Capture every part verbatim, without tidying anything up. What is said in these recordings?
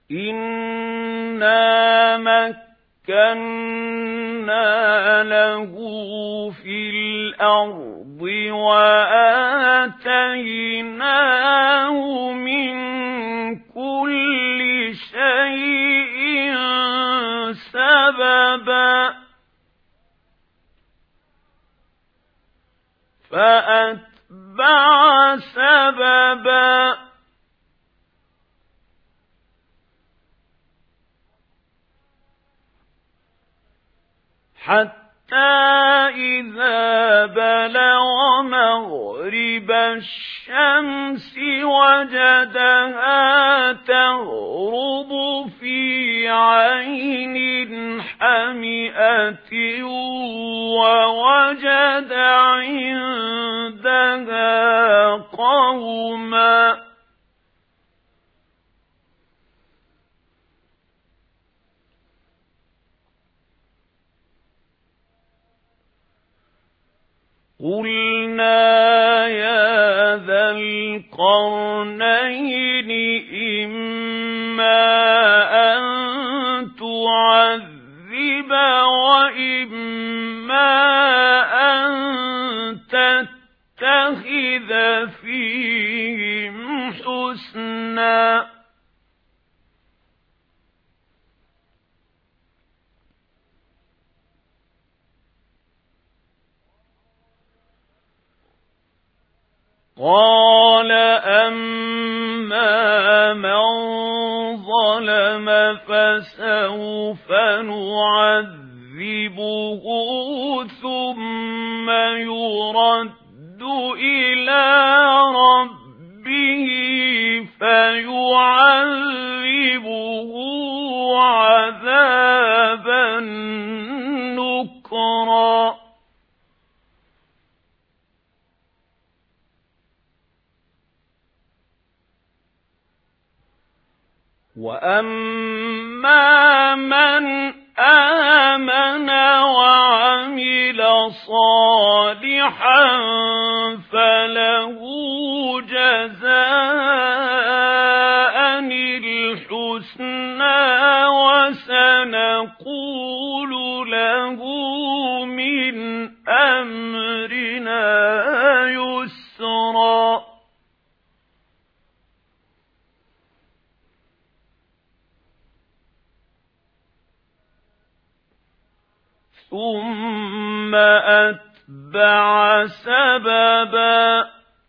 إِنَّا مَكَّنَّا لَهُ فِي الْأَرْضِ وَآتَيْنَاهُ مِنْ كُلِّ شَيْءٍ سَبَبًا فَأَتْبَعَ سَبَبًا حَتَّى إِذَا بَلَغَ مَغْرِبَ الشَّمْسِ وَجَدَهَا تَغْرُبُ فِي عَيْنٍ حَمِئَةٍ وَوَجَدَ عِندَهَا قَوْمًا قُلْنَا يَا ذَا الْقَرْنَيْنِ إِمَّا أَن تُعَذِّبَ وَإِمَّا أَن تَتَّخِذَ فِيهِمْ حُسْنًا قَالَ أَمَّا مَنْ ظَلَمَ فَسَوْفَ نُعَذِّبُهُ ثُمَّ يُرَدُّ إِلَى رَبِّهِ فَيُعَذِّبُهُ عَذَابًا نُكْرًا وَأَمَّا مَنْ آمَنَ وَعَمِلَ صَالِحًا فَلَهُ جَزَاءً الْحُسْنَى وَسَنَقُولُ لَهُ مِنْ أَمْرِنَا يُسْرًا ثُمَّ أَتْبَعَ سَبَبًا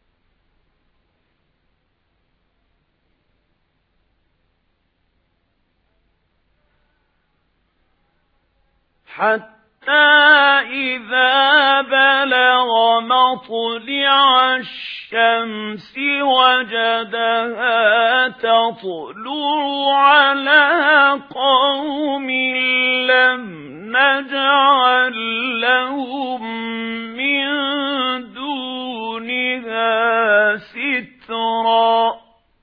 حَتَّى إِذَا بَلَغَ مَطْلِعَ الشَّمْسِ وَجَدَهَا تَطْلُعُ عَلَى قَوْمٍ لَّمْ نَجْعَل لَّهُم مِّن دُونِهَا سِتْرًا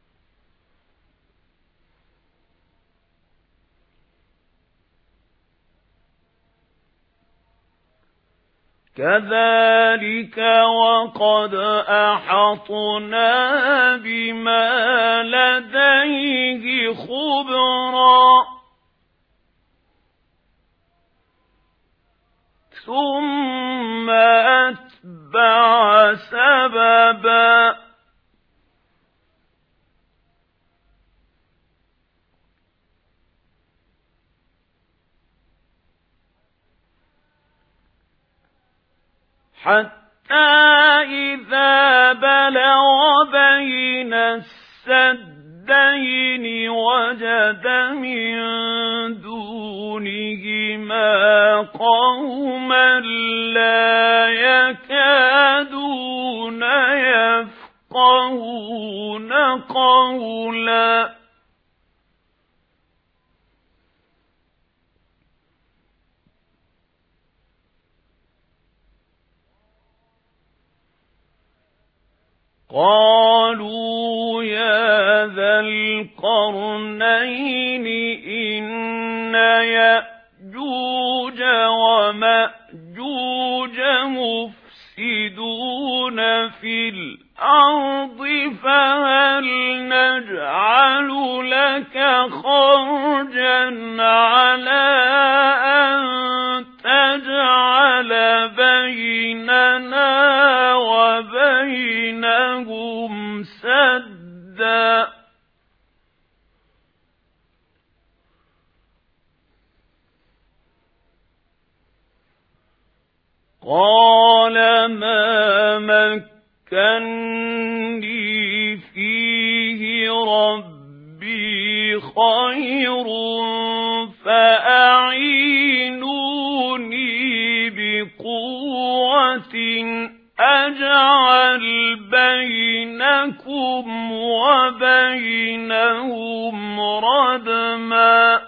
كَذَلِكَ وَقَدْ أَحَطْنَا بِمَا لَدَيْهِ خُبْرًا ثُمَّ أَتْبَعَ سَبَبًا حَتَّى إِذَا بَلَغَ بَيْنَ السَّدَّيْنِ وَجَدَ مِن دُونِهِمَا قَوْمًا لَّا يَكَادُونَ يَفْقَهُونَ قَوْلًا قَالُوا يَا ذَا الْقَرْنَيْنِ إِنَّ يَأْجُوجَ وَمَأْجُوجَ مُفْسِدُونَ فِي الْأَرْضِ الْأَرْضِ فَهَلْ نَجْعَلُ لَكَ خَرْجًا عَلَىٰ أَن تَجْعَلَ بَيْنَنَا وَبَيْنَهُمْ سَدًّا قَالَ مَا مَكَّنِّي فِيهِ رَبِّي خَيْرٌ فَأَعِينُونِي بِقُوَّةٍ أَجْعَلْ بَيْنَكُمْ وَبَيْنَهُمْ رَدْمًا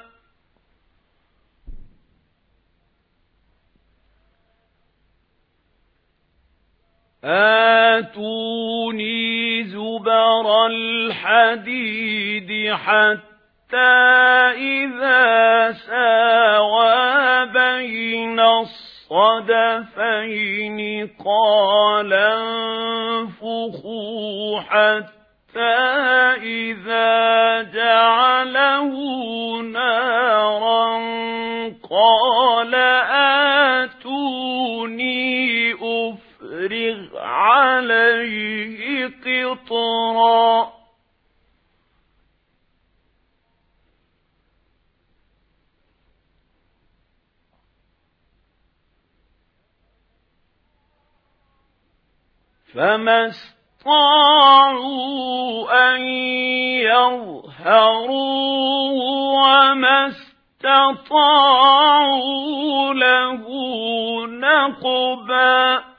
آتوني زبر الحديد حتى إذا ساوى بين الصدفين قال انفخوا حتى إذا جعله نارا قال آتوني أفرغ عليه قطرا فما استطاعوا أن يظهروه وما استطاعوا له نقبا